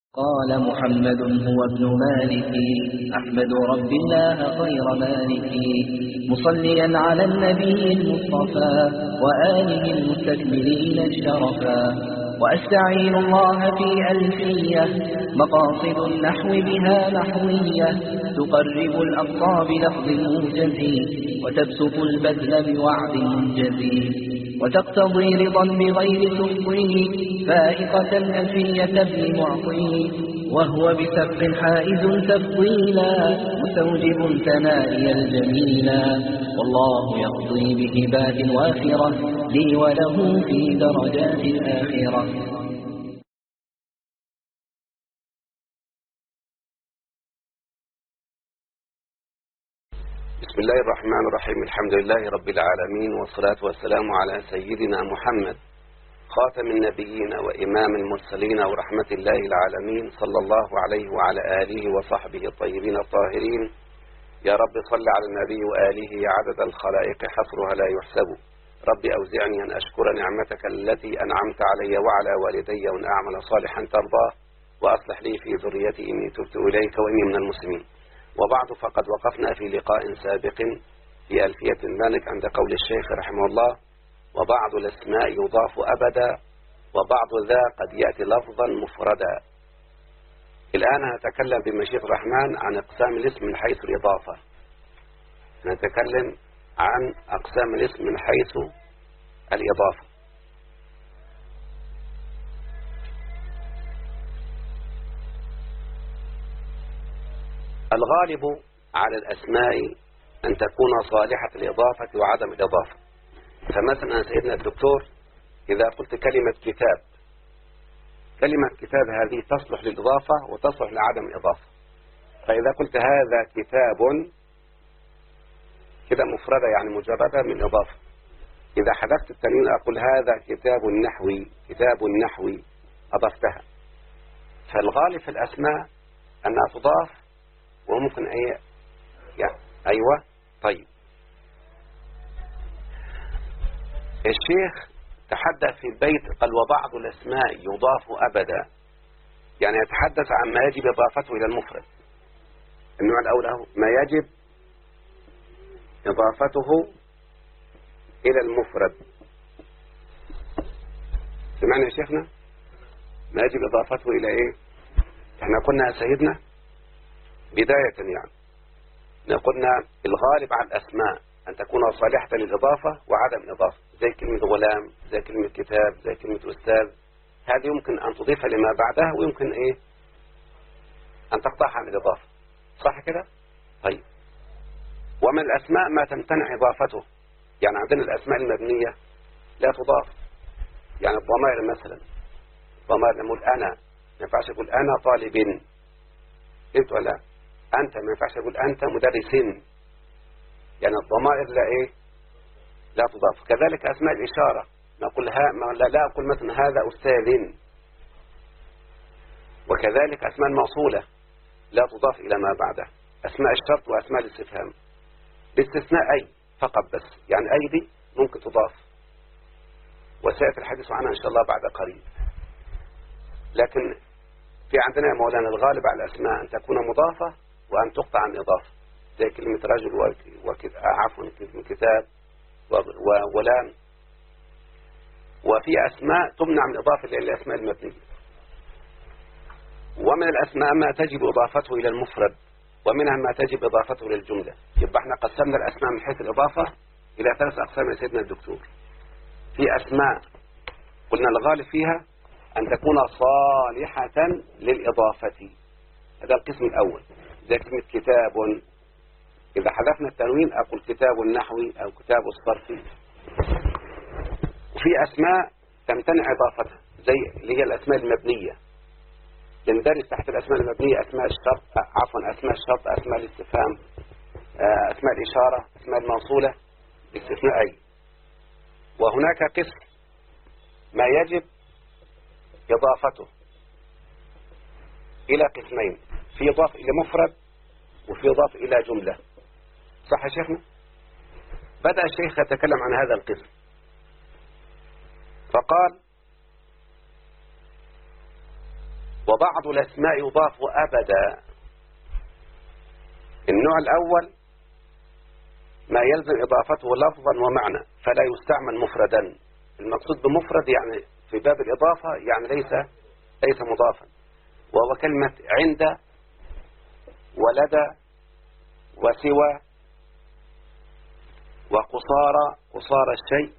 قال محمد هو ابن مالك أحمد رب الله خير مالك مصليا على النبي المصطفى وآله المستكملين الشرفا وأستعين الله في ألفية مقاصد النحو بها نحوية تقرب الأقصى بلفظ موجز وتبسط البذل بوعد منجز وتقتضي رضا بغير تفضيل فائقة ألفية ابن معطي وهو بسبق حائز تفضيلا مستوجب ثنائي الجميلا والله يقضي بهبات وافرة لي وله في درجات الآخرة. بسم الله الرحمن الرحيم. الحمد لله رب العالمين والصلاة والسلام على سيدنا محمد خاتم النبيين وإمام المرسلين ورحمة الله العالمين صلى الله عليه وعلى آله وصحبه الطيبين الطاهرين. يا رب صل على النبي وآله عدد الخلائق حصرها لا يحسب. رب أوزعني أن أشكر نعمتك التي أنعمت علي وعلى والدي وأن أعمل صالحا ترضاه وأصلح لي في ذريتي إني تبت إليك وإني من المسلمين. وبعد فقد وقفنا في لقاء سابق في ألفية المالك عند قول الشيخ رحمه الله: وبعض الاسماء يضاف أبدا وبعض ذا قد يأتي لفظا مفردا. الآن نتكلم بمشيئة الرحمن عن أقسام الاسم من حيث الإضافة. نتكلم عن أقسام الاسم من حيث الإضافة. الغالب على الأسماء أن تكون صالحة الإضافة وعدم الإضافة. فمثلا سيدنا الدكتور إذا قلت كلمة كتاب، كلمة كتاب هذه تصلح للإضافة وتصلح لعدم الإضافة. فإذا قلت هذا كتاب كده مفردة يعني مجردة من الإضافة. إذا حذفت التنوين أقول هذا كتاب نحوي، كتاب نحوي، أضفتها. فالغالب في الأسماء أنها تضاف وممكن أيوة. طيب، الشيخ تحدث في البيت قال وبعض الأسماء يضاف أبدا، يعني يتحدث عن ما يجب إضافته إلى المفرد. النوع الأول ما يجب إضافته إلى المفرد. سمعنا يا شيخنا؟ ما يجب إضافته إلى إيه؟ احنا قلنا يا سيدنا بداية يعني قلنا الغالب على الأسماء أن تكون صالحة للإضافة وعدم الإضافة، زي كلمة غلام، زي كلمة كتاب، زي كلمة أستاذ. هذه يمكن أن تضيف لما بعدها ويمكن أن تقطعها عن الإضافة، صح كده؟ طيب، ومن الأسماء ما تمتنع إضافته. يعني عندنا الأسماء المبنية لا تضاف، يعني الضمائر مثلا، الضمائر نقول أنا، ما ينفعش أقول أنا طالب، أنت ولا أنت، ما ينفعش أقول أنت مدرس، يعني الضمائر لا تضاف. كذلك أسماء الإشارة نقول لا أقول مثلا هذا أستاذ. وكذلك أسماء الموصولة لا تضاف إلى ما بعدها، أسماء الشرط وأسماء الاستفهام باستثناء أي فقط بس، يعني أي دي ممكن تضاف وسيأتي الحديث عنها إن شاء الله بعد قريب. لكن في عندنا يا مولانا الغالب على الأسماء أن تكون مضافة وأن تقطع عن إضافة، زي كلمة رجل كلمة كتاب وغلام. وفي أسماء تمنع من إضافة إلى الأسماء المبنية. ومن الأسماء ما تجب إضافته إلى المفرد، ومنها ما تجب إضافته إلى الجملة. يبقى احنا قسمنا الأسماء من حيث الإضافة إلى 3 أقسام يا سيدنا الدكتور. في أسماء قلنا الغالب فيها أن تكون صالحة للإضافة، هذا القسم الأول، زي كلمة كتاب، إذا حذفنا التنوين أقول كتاب النحوي أو كتاب الصرفي. وفي أسماء تمتنع إضافتها، زي اللي هي الأسماء المبنية، يندرج تحت الأسماء المبنية أسماء الشرط، أسماء الشرط، أسماء الاستفهام، أسماء الإشارة، أسماء الموصولة باستثناء أي. وهناك قسم ما يجب إضافته إلى قسمين، في إضافة إلى مفرد وفي إضافة إلى جملة، صح يا شيخنا؟ بدأ الشيخ يتكلم عن هذا القسم فقال وبعض الأسماء يضاف أبدا. النوع الأول ما يلزم إضافته لفظا ومعنى فلا يستعمل مفردا. المقصود بمفرد يعني في باب الإضافة يعني ليس مضافا، وهو كلمة عند ولدى وسوى وقصارى الشيء.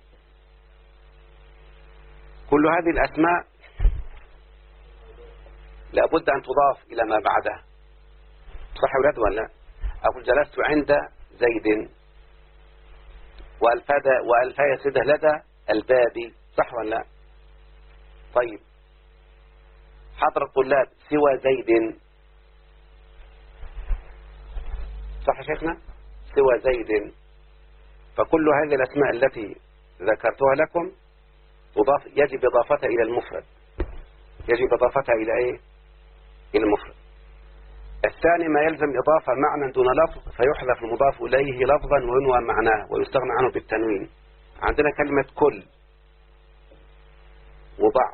كل هذه الأسماء لابد أن تضاف إلى ما بعدها. صح ولد ولا؟ أقول جلست عند زيد وألفا سده لدى الباب. صح ولا؟ طيب حضر الطلاب سوى زيد. صح يا شيخنا؟ سوى زيد. فكل هذه الأسماء التي ذكرتها لكم يجب إضافتها إلى المفرد. يجب إضافتها إلى إيه؟ إلى المفرد. الثاني ما يلزم إضافة معنى دون لفظ فيحذف المضاف إليه لفظا وينوى معناه ويستغنى عنه بالتنوين. عندنا كلمة كل وبعض.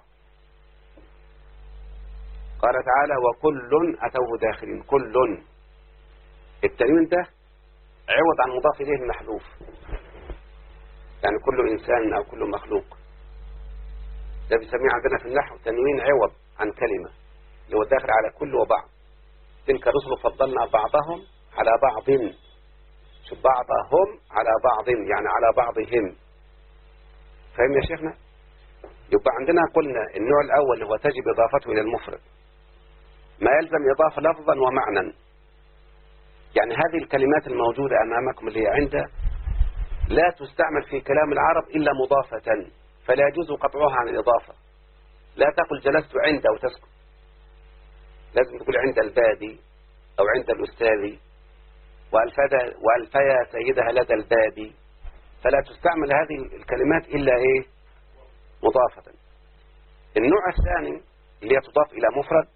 قال تعالى وكل أتوه داخلين. كل التنوين ده عوض عن مضاف إليه المحذوف، يعني كل إنسان أو كل مخلوق. ده بيسميه عندنا في النحو تنوين عوض عن كلمة اللي هو داخل على كل وبعض. تلك الرسل فضلنا بعضهم على بعض. شوف بعضهم على بعض يعني على بعضهم. فهم يا شيخنا؟ يبقى عندنا قلنا النوع الأول هو تجب إضافته إلى المفرد ما يلزم إضافة لفظا ومعنى. يعني هذه الكلمات الموجودة أمامكم اللي هي عند لا تستعمل في كلام العرب إلا مضافة، فلا يجوز قطعها عن الإضافة. لا تقل جلست عند وتسكت، لازم تقول عند الباب أو عند الأستاذ وألفيا سيدها لدى الباب. فلا تستعمل هذه الكلمات إلا إيه؟ مضافة. النوع الثاني اللي هي تضاف إلى مفرد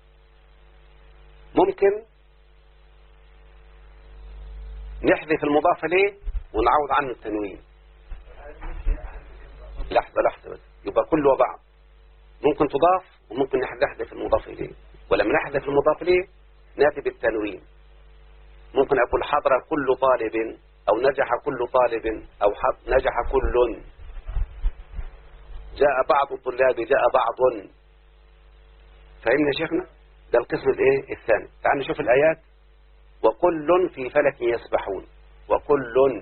ممكن نحذف المضاف إليه ونعوض عنه التنوين. لحظة بس. يبقى كل وبعض ممكن تضاف وممكن نحذف المضاف إليه، ولما نحذف المضاف إليه نأتي بالتنوين. ممكن أقول حضر كل طالب أو نجح كل طالب أو نجح كل. جاء بعض الطلاب جاء بعض. فهمنا يا شيخنا؟ ده القسم الايه الثاني. تعال نشوف الآيات. وكل في فلك يسبحون. وكل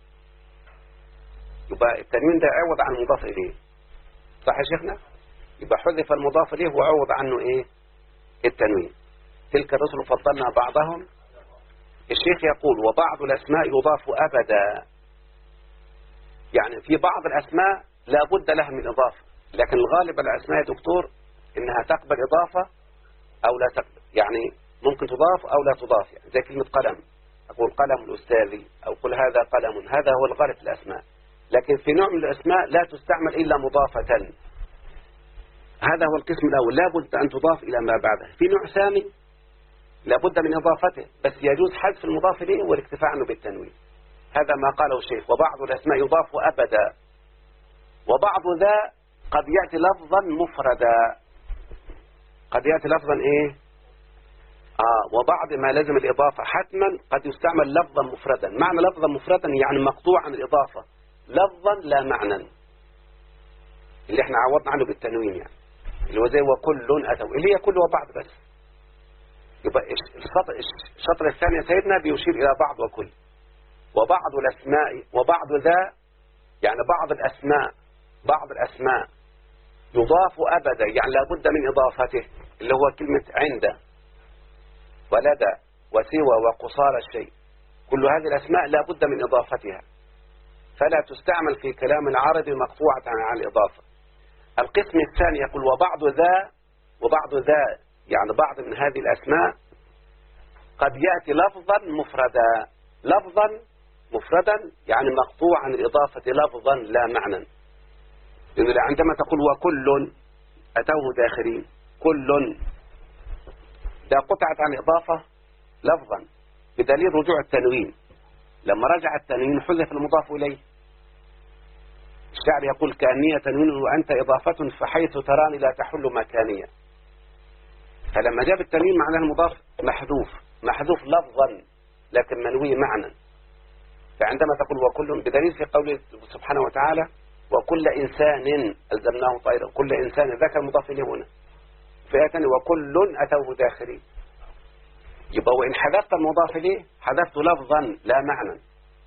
يبقى التنوين ده عوض عن المضاف إليه. صح يا شيخنا؟ يبقى حذف المضاف إليه وعوض عنه إيه؟ التنوين. تلك الرسل فضلنا بعضهم. الشيخ يقول وبعض الأسماء يضاف أبدا. يعني في بعض الأسماء لا بد لها من إضافة، لكن الغالب الأسماء يا دكتور إنها تقبل إضافة أو لا تقبل. يعني ممكن تضاف أو لا تضاف، يعني زي كلمة قلم أقول قلم الأستاذ أو قل هذا قلم. هذا هو الغالب في الأسماء. لكن في نوع من الأسماء لا تستعمل إلا مضافة. هذا هو القسم الأول، لا بد أن تضاف إلى ما بعده. في نوع ثاني لا بد من إضافته بس يجوز حذف المضاف إليه والاكتفاء عنه بالتنوين. هذا ما قاله الشيخ وبعض الأسماء يضاف أبدا. وبعض ذا قد يأتي لفظا مفردا. قد يأتي لفظا إيه؟ وبعض ما لازم الإضافة حتما قد يستعمل لفظا مفردا. معنى لفظا مفردا يعني مقطوع عن الإضافة لفظا لا معنى، اللي احنا عوضنا عنه بالتنوين، يعني اللي هو زي وكل أتوا اللي هي كل وبعض بس. يبقى الشطر الثاني يا سيدنا بيشير إلى بعض وكل. وبعض الأسماء وبعض ذا يعني بعض الأسماء يضاف أبدا، يعني لابد من إضافته، اللي هو كلمة عند ولدى وسوى وقصارى الشيء. كل هذه الأسماء لابد من إضافتها، فلا تستعمل في كلام العربي مقطوعة عن الإضافة. القسم الثاني يقول وبعض ذا يعني بعض من هذه الأسماء قد يأتي لفظا مفردا يعني مقطوع عن الإضافة لفظا لا معنى. لأن عندما تقول وكل أتوه داخلين، كل ده قطعت عن الإضافة لفظا بدليل رجوع التنوين. لما رجع التنوين حذف المضاف إليه. الشاعر يقول كأنية تنوين وأنت إضافة فحيث تراني لا تحل مكانية. فلما جاب التنوين معناه المضاف محذوف لفظا لكن منوي معنى. فعندما تقول وكل، بدليل في قوله سبحانه وتعالى وكل إنسان ألزمناه طائرا، كل إنسان ذكر مضاف إليه هنا، فئة وكل أتوه داخرين. يبقى وإن حذفت المضاف إليه حذفت لفظا لا معنى.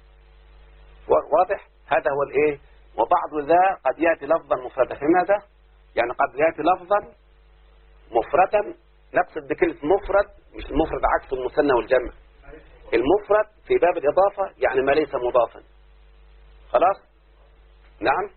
واضح؟ هذا هو الإيه. وبعض ذا قد يأتي لفظا مفردا. في ماذا؟ يعني قد يأتي لفظا مفردا، نقصد بكلمة مفرد مش المفرد عكس المثنى والجمع. المفرد في باب الإضافة يعني ما ليس مضافا. خلاص؟ نعم.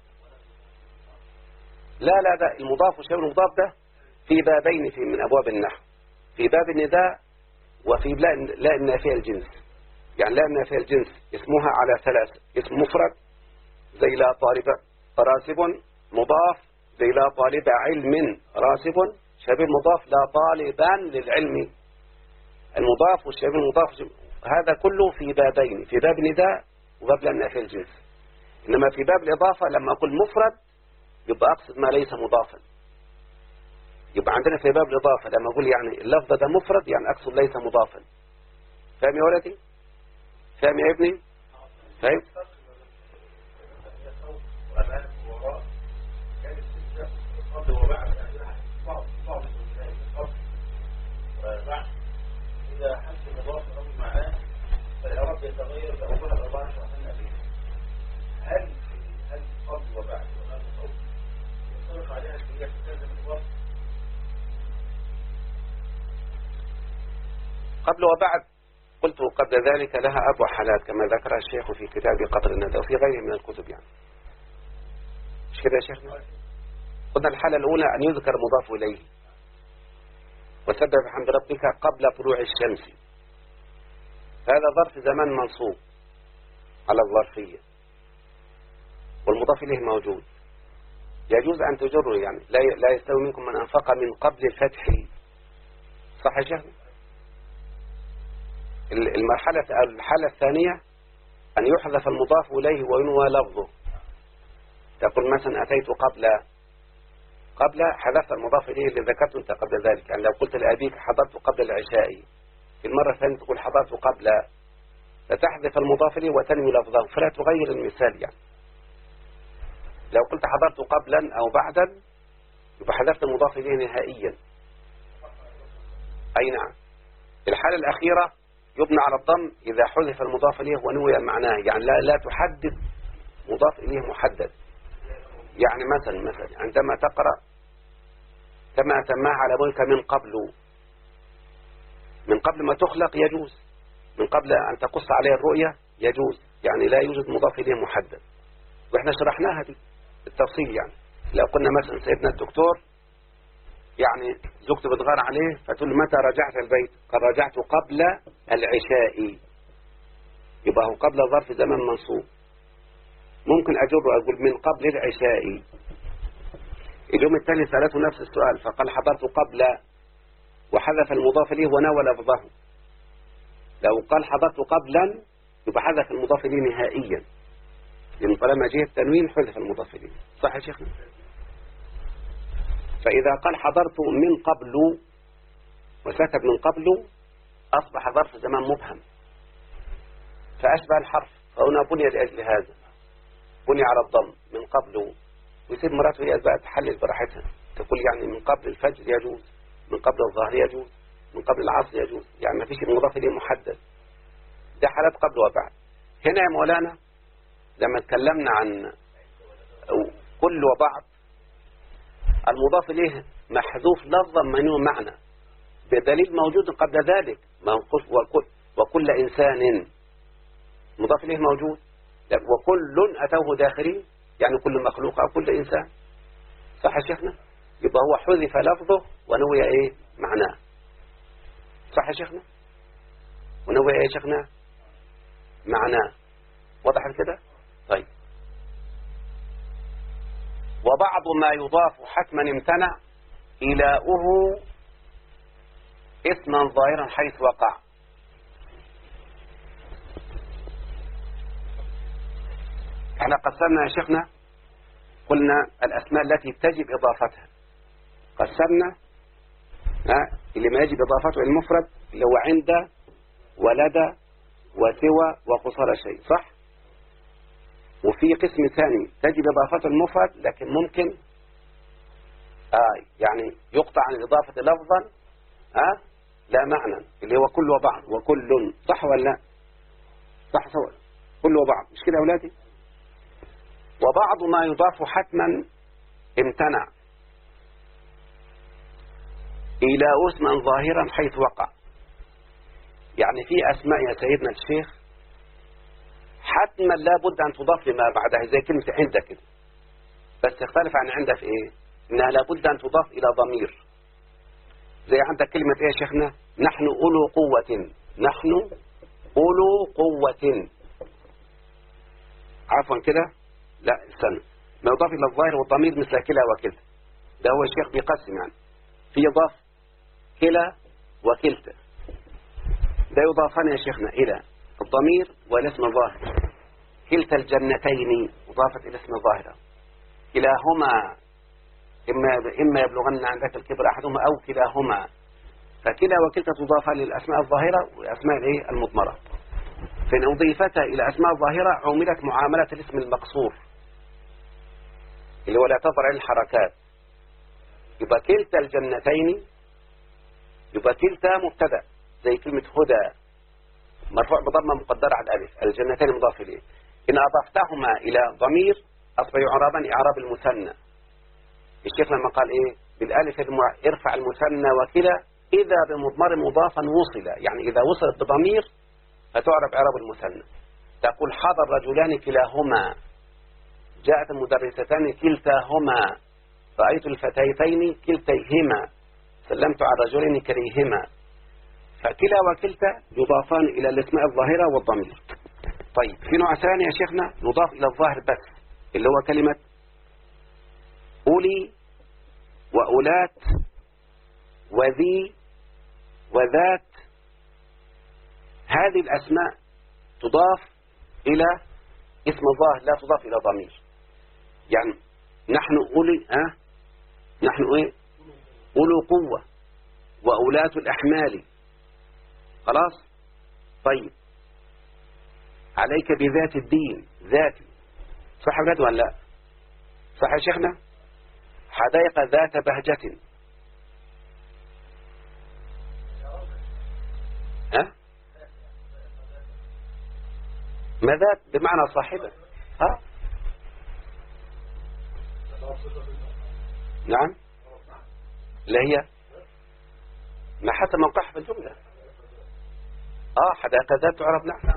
لا ده المضاف والشيء المضاف ده في بابين من أبواب النحو، في باب النداء وفي لا النافية الجنس. يعني لا النافية الجنس اسمها على ثلاثة: اسم مفرد زي لا طالب راسب، مضاف زي لا طالب علم راسب، شبيه مضاف لا طالبا للعلم. المضاف والشبيه المضاف هذا كله في بابين، في باب النداء وباب لا النافية الجنس. إنما في باب الإضافة لما أقول مفرد يبقى أقصد ما ليس مضافا. يبقى عندنا في باب الإضافة لما أقول يعني اللفظ ده مفرد يعني أقصد ليس مضافا. فاهم يا ولدي؟ فاهم يا ابني؟ فاهم؟ إذا حس المضاف أو معناه فالإعراب يتغير بأولها الأربعة شرحنا فيها. هل قبل وبعد وهل قبل ينطبق عليها الكلية في هذا المضاف؟ قبل وبعد قلت قبل ذلك لها أربع حالات كما ذكرها الشيخ في كتاب قطر الندى وفي غيره من الكتب. يعني مش كده يا شيخنا؟ قلنا الحالة الأولى أن يذكر مضاف إليه وسبح بحمد ربك قبل طلوع الشمس، هذا ظرف زمان منصوب على الظرفية والمضاف إليه موجود. يجوز أن تجره، يعني لا يستوي منكم من أنفق من قبل الفتح. صح يا شيخنا؟ الحالة الثانية أن يحذف المضاف إليه وينوى لفظه. تقول مثلا أتيت قبل حذفت المضاف إليه اللي ذكرته أنت قبل ذلك. يعني لو قلت لأبيك حضرت قبل العشاء، في المرة الثانية تقول حضرت قبل، فتحذف المضاف إليه وتنوي لفظه فلا تغير المثال. يعني لو قلت حضرت قبلا أو بعدا يبقى حذفت المضاف إليه نهائيا. أي نعم. الحالة الأخيرة يبنى على الضم إذا حذف المضاف إليه ونوي معناه، يعني لا تحدد مضاف إليه محدد. يعني مثلا عندما تقرأ كما أتمها على أبويك من قبل ما تخلق يجوز، من قبل أن تقص عليه الرؤية يجوز، يعني لا يوجد مضاف إليه محدد. وإحنا شرحناها دي بالتفصيل. يعني لو قلنا مثلا سيدنا الدكتور يعني زوجته بتغار عليه فتقول متى رجعت البيت؟ قد رجعت قبل العشاء، يبقى هو قبل ظرف زمان منصوب. ممكن أقول من قبل العشاء. اليوم الثاني سألته نفس السؤال فقال حضرت قبل وحذف المضاف إليه ونوى لفظه. لو قال حضرت قبلا يبقى حذف المضاف إليه نهائيا، لأن طالما جه التنوين حذف المضاف إليه. صح يا شيخنا؟ فإذا قال حضرت من قبل وسكت من قبل أصبح ظرف زمان مبهم فأشبه الحرف، فهنا بني لأجل هذا، بني على الضم من قبل. ويصير مراته هي بقى تحلل براحتها، تقول يعني من قبل الفجر يجوز، من قبل الظهر يجوز، من قبل العصر يجوز، يعني ما فيش المضاف إليه محدد. ده حالات قبل وبعد. هنا يا مولانا لما اتكلمنا عن كل وبعض المضاف إليه محذوف لفظا منوي معنى بدليل موجود قبل ذلك، وكل إنسان مضاف إليه موجود، وكل أتوه داخرين، يعني كل مخلوق أو كل إنسان. صح يا شيخنا؟ يبقى هو حذف لفظه ونوي إيه معناه. صح يا شيخنا؟ ونوي إيه يا شيخنا معناه. واضح كده؟ طيب. وبعض ما يضاف حتما امتنع إلاؤه اسما ظاهرا حيث وقع. احنا قسمنا يا شيخنا، قلنا الأسماء التي تجب إضافتها قسمنا اللي ما يجب إضافته إلى المفرد اللي هو عند ولدى وسوى وقصر شيء، صح؟ وفي قسم ثاني تجب إضافته المفرد لكن ممكن يعني يقطع عن الإضافة لفظا لا معنى، اللي هو كل وبعض وكل، صح ولا لا؟ صح سواء كل وبعض، مش كده يا أولادي؟ وبعض ما يضاف حتما امتنع إلى اسما ظاهرا حيث وقع. يعني في أسماء يا سيدنا الشيخ حتما لا بد أن تضاف لما بعدها، زي كلمة عند كده، بس تختلف عن عند في إيه؟ إنها لا بد أن تضاف إلى ضمير. زي عندك كلمة إيه يا شيخنا؟ نحن أولو قوة، نحن أولو قوة، عفوا كده، لا استنى، ما يضاف إلى الظاهر والضمير مثل كلا وكلتا، ده هو الشيخ بيقسم يعني في يضاف كلا وكلتا، ده يضافان يا شيخنا إلى الضمير والاسم الظاهر. كلتا الجنتين أضافت إلى اسم الظاهر، كلاهما إما يبلغن عندك الكبر أحدهما أو كلاهما، فكلا وكلتا تضافان للأسماء الظاهرة والأسماء المضمرة. فإن أضيفتها إلى أسماء الظاهرة عملت معاملة الاسم المقصور اللي هو لا تظهر عليه الحركات، يبقى كلتا الجنتين، يبقى كلتا مبتدأ زي كلمة هدى مرفوع بضمة مقدرة على الألف، الجنتين مضاف إليه. إن أضفتهما إلى ضمير أصبح يعربان إعراب المثنى. الشيخ لما قال إيه بالألف ارفع المثنى وكلا إذا بمضمر مضافا وصل، يعني إذا وصلت بضمير فتعرب إعراب المثنى. تقول حضر رجلان كلاهما، جاءت المدرستان كلتاهما، رأيت الفتيتين كلتيهما، سلمت على الرجلين كليهما. فكلا وكلتا يضافان إلى الاسماء الظاهرة والضمير. طيب في نوع ثاني يا شيخنا يضاف إلى الظاهر بس، اللي هو كلمة أولي وأولات وذي وذات. هذه الأسماء تضاف إلى اسم الظاهر لا تضاف إلى ضمير. يعني نحن أولي نحن إيه أولو قوة وأولات الأحمال، خلاص. طيب عليك بذات الدين، ذاتي، صح يا ولاد ولا لا؟ صح يا شيخنا؟ حدائق ذات بهجة، ما ذات بمعنى صاحبة، نعم، لا هي ما حتى موقعها في الجملة. حدائق ذات تعرف، نعم.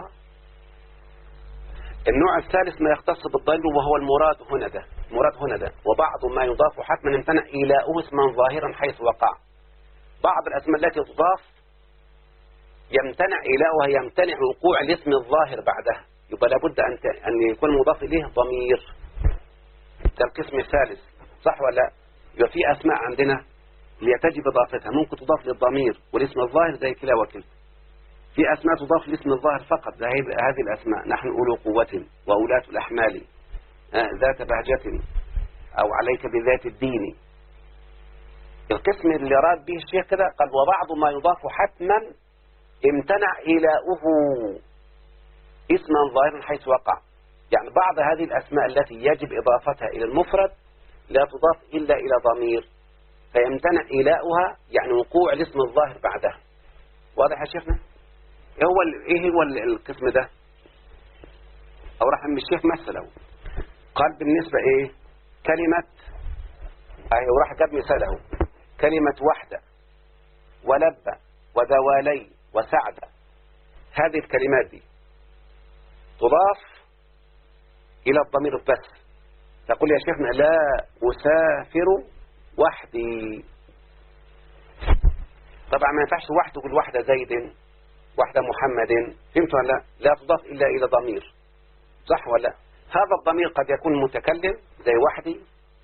النوع الثالث ما يختص بالضمير وهو المراد هنا ده، وبعض ما يضاف حتما امتنع إيلاؤه اسما ظاهرا حيث وقع. بعض الأسماء التي تضاف يمتنع إيلاؤها، يمتنع وقوع الاسم الظاهر بعدها، يبقى لابد أن يكون مضاف إليه ضمير. ده القسم الثالث، صح ولا لا؟ يبقى في أسماء عندنا اللي تجب إضافتها ممكن تضاف للضمير والاسم الظاهر زي كلا وكلتا. في أسماء تضاف لاسم الظاهر فقط، هذه الأسماء نحن أولو قوة وأولات الأحمال، ذات بهجة، أو عليك بذات الدين. القسم اللي راد به الشيخ كده قال وبعض ما يضاف حتما امتنع إيلاؤه اسما ظاهرا حيث وقع. يعني بعض هذه الأسماء التي يجب إضافتها إلى المفرد لا تضاف إلا إلى ضمير، فيمتنع إيلاؤها يعني وقوع الاسم الظاهر بعدها. واضح يا شيخنا؟ ايه هو القسم ده؟ او راح الشيخ مثله قال بالنسبة ايه كلمة وراح جاب مثاله كلمة وحدة ولبة ودوالي وسعدة. هذه الكلمات دي تضاف الى الضمير بس. تقول يا شيخنا لا أسافر وحدي، طبعا ما ينفعش وحده تقول وحدة زيد وحدة محمد، فهمت ولا لا؟ لا تضاف إلا إلى ضمير، صح ولا لا؟ هذا الضمير قد يكون متكلم زي وحدي،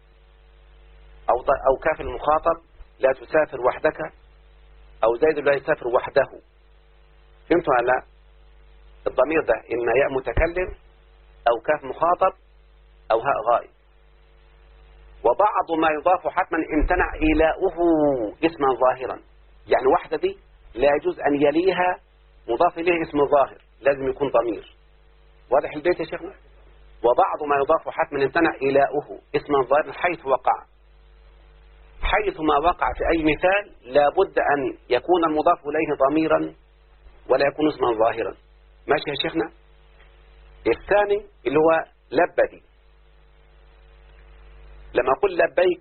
أو كاف المخاطب لا تسافر وحدك، أو زيد لا يسافر وحده، فهمت ولا لا؟ الضمير ده إما ياء متكلم أو كاف مخاطب أو هاء غائب. وبعض ما يضاف حتما امتنع إيلاؤه اسما ظاهرا. يعني واحدة دي لا يجوز أن يليها مضاف إليه اسم ظاهر، لازم يكون ضمير. واضح البيت يا شيخنا؟ وبعض ما يضاف حتما امتنع إيلاؤه اسما ظاهرا حيث وقع. حيث ما وقع في أي مثال لابد أن يكون المضاف إليه ضميرا ولا يكون اسما ظاهرا. ماشي يا شيخنا؟ الثاني اللي هو لبدي. لما أقول لبيك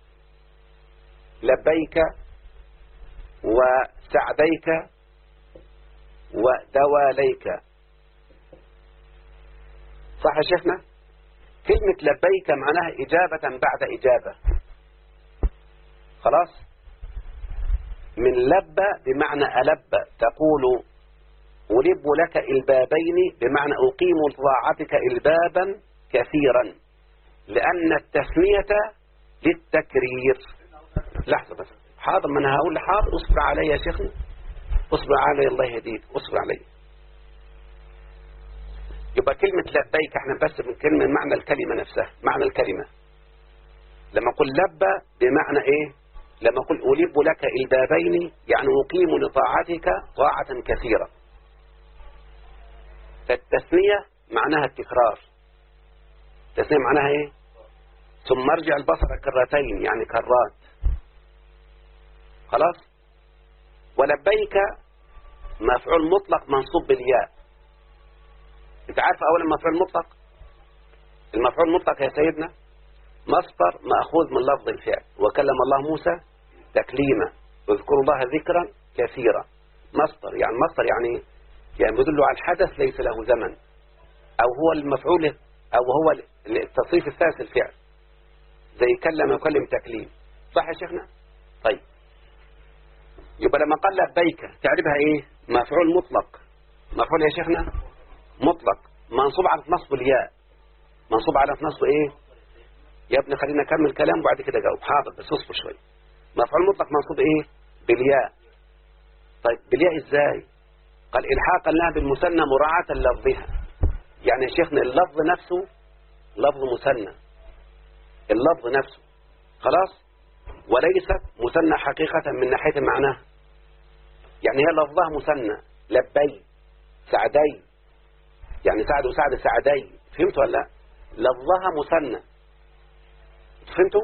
لبيك وسعديك ودواليك، صح يا شيخنا؟ كلمة لبيك معناها إجابة بعد إجابة. خلاص؟ من لب بمعنى ألب، تقول ألب لك البابين بمعنى أقيم طاعتك البابا كثيرا، لأن التثنية للتكرير. لحظة بس، حاضر، ما أنا هقول حاضر، اصبر علي يا شيخنا، اصبر علي، الله يهديك، اصبر علي. يبقى كلمة لبيك احنا بس بنتكلم من معنى الكلمة نفسها، معنى الكلمة. لما أقول لب بمعنى إيه؟ لما أقول ألب لك البابين يعني أقيم لطاعتك طاعة كثيرة. فالتثنية معناها التكرار. التثنية معناها إيه؟ ثم ارجع البصر كرتين يعني كرات. خلاص؟ ولبيك مفعول مطلق منصوب بالياء. انت عارف اولا مفعول مطلق؟ المفعول المطلق يا سيدنا مصدر مأخوذ من لفظ الفعل، وكلم الله موسى تكليما، واذكروا الله ذكرا كثيرا. مصدر يعني يدل على الحدث ليس له زمن، او هو المفعول، او هو التصريف الثالث الفعل، زي كلم يكلم تكليم. صح يا شيخنا؟ طيب، يبقى لما قال لبيك تعرفها ايه؟ مفعول مطلق. مفعول يا شيخنا مطلق منصوب على نصب الياء. منصوب على نصب ايه يا ابني؟ خلينا نكمل كلام وبعد كده جاوب. حاضر بس اصبر شويه. مفعول مطلق منصوب ايه؟ بالياء. طيب بالياء ازاي؟ قال الحاقا لها بالمثنى مراعاة لفظها. يعني يا شيخنا اللفظ نفسه لفظ مثنى، اللفظ نفسه خلاص، وليست مثنى حقيقة من ناحية معناها. يعني هي لفظها مثنى، لبي سعدي، يعني سعد وسعد سعدي، فهمتوا ولا لا؟ لفظها مثنى، فهمتوا؟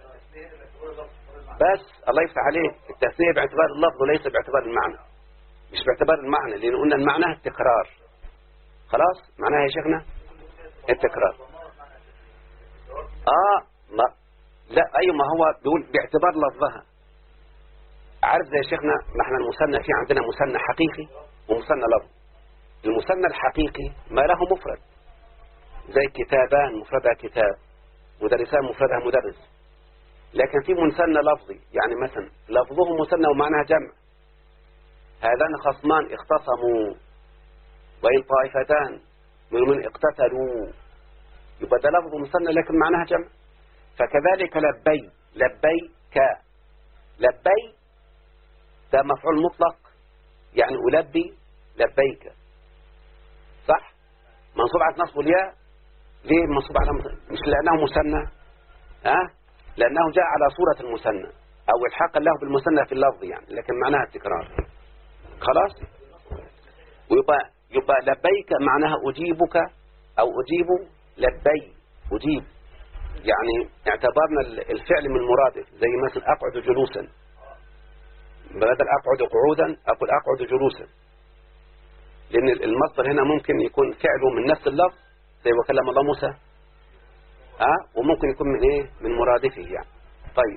بس الله يفتح عليك، التثنية باعتبار اللفظ وليس باعتبار المعنى، مش باعتبار المعنى، لأن قلنا المعنى التكرار. خلاص؟ معناها يا شيخنا التكرار. ما لا أيوة، ما هو بيقول باعتبار لفظها. عارف زي يا شيخنا ما احنا المثنى في عندنا مثنى حقيقي ومثنى لفظ. المثنى الحقيقي ما له مفرد، زي كتابان مفردها كتاب، مدرسان مفردها مدرس. لكن في مثنى لفظي، يعني مثلا لفظه مثنى ومعناها جمع. هذان خصمان اختصموا وإن طائفتان من اقتتلوا، يبقى ده لفظ مثنى لكن معناها جمع. فكذلك لبي لبيك، لبي ده مفعول مطلق، يعني ألبي لبيك، صح؟ منصوب على نصب الياء. ليه منصوب على مش لأنه مثنى، لأنه جاء على صورة المثنى، أو الحاق له بالمثنى في اللفظ يعني، لكن معناها التكرار. خلاص؟ ويبقى لبيك معناها أجيبك، أو أجيب لبي، أجيب، يعني اعتبرنا الفعل من مرادف، زي مثلا أقعد جلوسا، بدل أقعد قعودا أقول أقعد جلوسا، لأن المصدر هنا ممكن يكون فعله من نفس اللفظ زي وكلم الله موسى، وممكن يكون من إيه؟ من مرادفه يعني. طيب،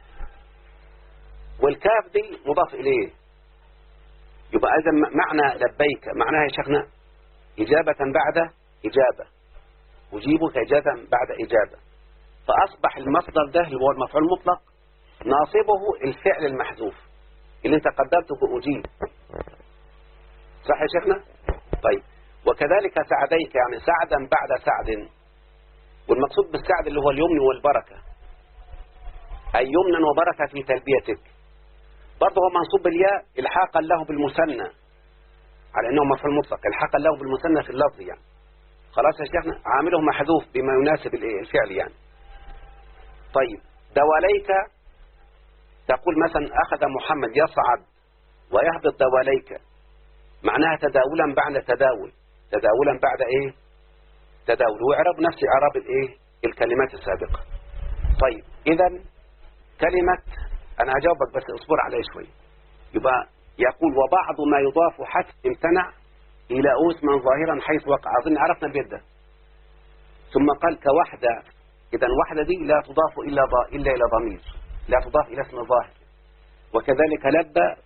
والكاف دي مضاف إليه، يبقى إذا معنى لبيك معناها يا شيخنا إجابة بعد إجابة، أجيبك إجابة بعد إجابة. فأصبح المصدر ده اللي هو المفعول المطلق ناصبه الفعل المحذوف اللي انت قدرته بأجيب. صح يا شيخنا؟ طيب، وكذلك سعديك يعني سعدا بعد سعد، والمقصود بالسعد اللي هو اليمن والبركة، أي يمنا وبركة في تلبيتك. برضه هو منصوب بالياء الحاقا له بالمثنى، على أنه مفعول مطلق الحاقا له بالمثنى في اللفظ يعني. خلاص يا شيخنا؟ عامله محذوف بما يناسب الفعل يعني. طيب دواليك تقول مثلا أخذ محمد يصعد ويهبط دواليك، معناها تداولا بعد تداول، تداولا بعد إيه؟ تداول، وإعراب نفس إعراب الإيه؟ الكلمات السابقة. طيب إذا كلمة، أنا هجاوبك بس اصبر علي شوي. يبقى يقول وبعض ما يضاف حتى امتنع إلى اسما ظاهرا حيث وقع، أظن عرفنا البيت ده. ثم قال كوحدة، إذا وحدة دي لا تضاف إلا إلى ضمير، لا تضاف إلى اسم ظاهر. وكذلك لبى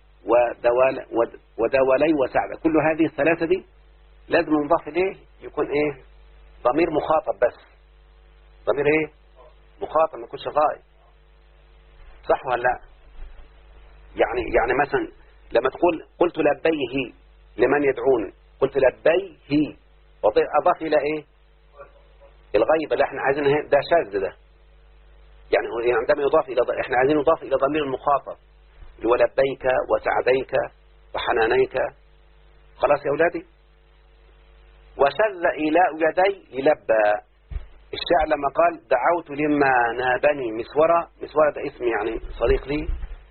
ودولي وسعد، كل هذه الثلاثة دي لازم نضاف إليه يكون إيه؟ ضمير مخاطب بس، ضمير إيه؟ مخاطب، ما يكونش غائب. صح ولا لا؟ يعني مثلا لما تقول قلت لبيه لمن يدعوني، قلت لبيه أضاف إلى إيه؟ الغيبة اللي احنا عايزينها، ده شاذ ده. يعني عندما يضاف إلى، احنا عايزين نضاف إلى ضمير المخاطب اللي هو لبيك وسعديك وحنانيك. خلاص يا أولادي؟ وشذ إيلاء يدي للبى، الشاعر لما قال دعوت لما نابني مسورة، مسورة ده اسم يعني صديق لي،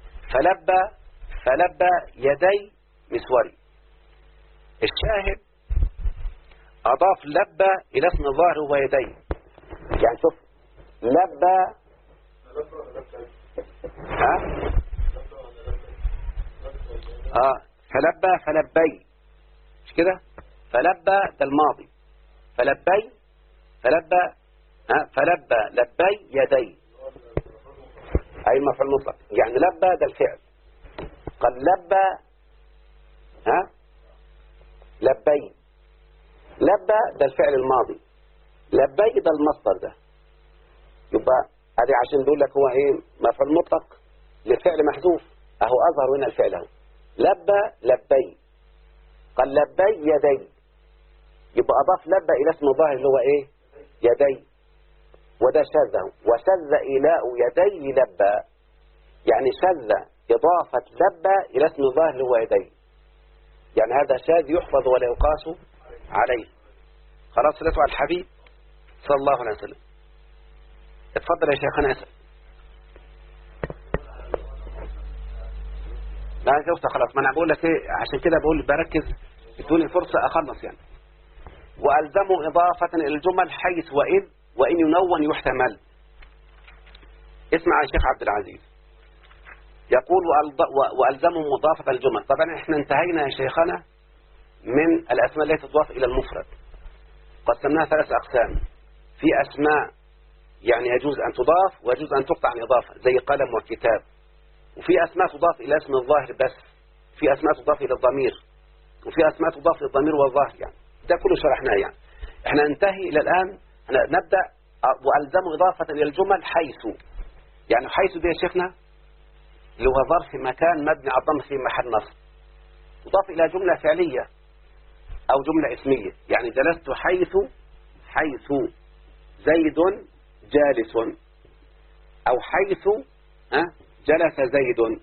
فلبى يدي مسوري. الشاهد أضاف لبى إلى اسم الظاهر هو يدي. يعني شوف لبى، فلبي، مش كده؟ فلبى ده الماضي، فلبي لبي يدي، أي مفعول مطلق. يعني لبى ده الفعل، قال لبى لبى ده الفعل الماضي، لبي ده المصدر ده. يبقى هذه عشان بيقول لك هو ايه؟ مفعول مطلق لفعل محذوف، اهو اظهر هنا الفعل اهو، لبي قال لبي يدي، يبقى اضاف لبى الى اسم الظاهر اللي هو ايه؟ يدي، وده شذ. وشذ إيلاء يدي لبى، يعني شذ إضافة لبى إلى اسم الظاهر اللي هو يدي، يعني هذا شاذ يحفظ ولا يقاس عليه. خلاص صليتوا على الحبيب صلى الله عليه وسلم. اتفضل يا شيخنا اسأل. لا جوزت خلاص، ما انا بقول لك ايه، عشان كده بقول بركز، ادوني فرصة اخلص يعني. والزموا اضافة الى الجمل حيث وان ينون يحتمل. اسمع يا شيخ عبد العزيز، يقول والزموا مضافة الجمل. طبعا احنا انتهينا يا شيخنا من الاسماء التي تضاف الى المفرد، قسمناها 3 اقسام. في اسماء يعني يجوز ان تضاف ويجوز ان تقطع عن اضافة، زي قلم وكتاب. وفي اسماء تضاف الى اسم الظاهر بس، في اسماء تضاف الى الضمير، وفي اسماء تضاف للضمير والظاهر. يعني ده كله شرحناه. يعني احنا ننتهي الى الان، نبدأ والزموا اضافة الى الجمل حيث. يعني حيث دي يا شيخنا اللي هو ظرف مكان مبني على الضم في محل نصب، تضاف الى جملة فعلية او جملة اسمية. يعني جلست حيث زيد جالس، او حيث جلس زيد.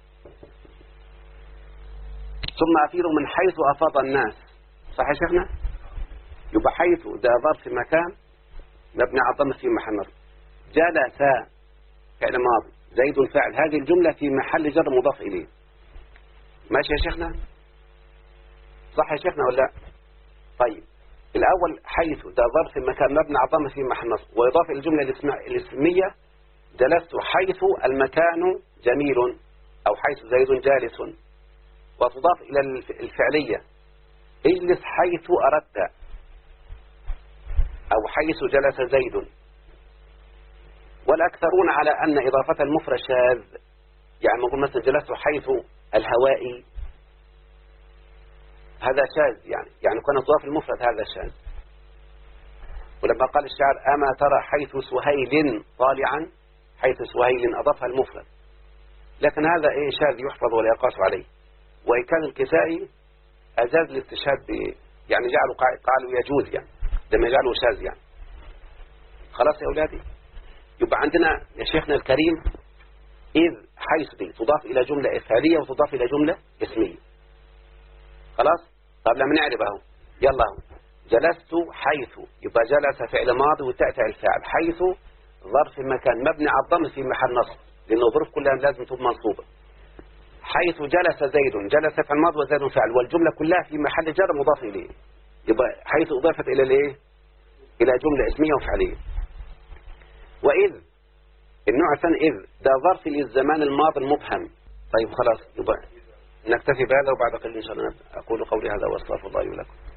ثم أفيد من حيث أفاض الناس. صح يا شيخنا؟ يبقى حيث ده ظرف مكان مبني على الضم في محل نصب، جلس فعل ماضي، زيد فاعل. هذه الجملة في محل جر مضاف إليه. ماشي يا شيخنا؟ صح يا شيخنا ولا لا؟ طيب الأول حيث ده ظرف مكان مبني على الضم في محل نصب، ويضاف إلى الجملة الاسمية جلست حيث المكان جميل، أو حيث زيد جالس. وتضاف إلى الفعلية اجلس حيث أردت، أو حيث جلس زيد. والأكثرون على أن إضافة المفرد شاذ. يعني نقول مثلا جلست حيث الهوائي، هذا شاذ. يعني كان تضاف المفرد هذا شاذ. ولما قال الشاعر أما ترى حيث سهيل طالعا، حيث سهيل أضافها المفرد. لكن هذا إيه؟ شاذ يحفظ ولا يقاس عليه. وإن كان الكسائي أجاز الاستشهاد يعني قالوا يجوز، يعني لما جعلوا شاذ. يعني خلاص يا أولادي؟ يبقى عندنا يا شيخنا الكريم إذ حيث دي تضاف إلى جملة فعلية وتضاف إلى جملة اسمية. خلاص؟ طب لما نعرف اهو، يلا اهو، جلست حيث، يبقى جلس فعل ماضي وتأتي الفاعل، حيث ظرف مكان مبني على الضم في محل نصب، لأن الظروف كلها لازم تكون منصوبة. حيث جلس زيد، جلس في الماضي وزيد فعل، والجملة كلها في محل جر مضاف إليه، يبقى حيث أضافت إلى الإيه؟ إلى جملة اسمية وفعلية. وإذ النوع الثاني إذ ده ظرف للزمان الماضي المبهم. طيب خلاص، يبقى نكتفي بهذا وبعد قليل إن شاء الله أقول قولي هذا وأستغفر الله لي ولكم.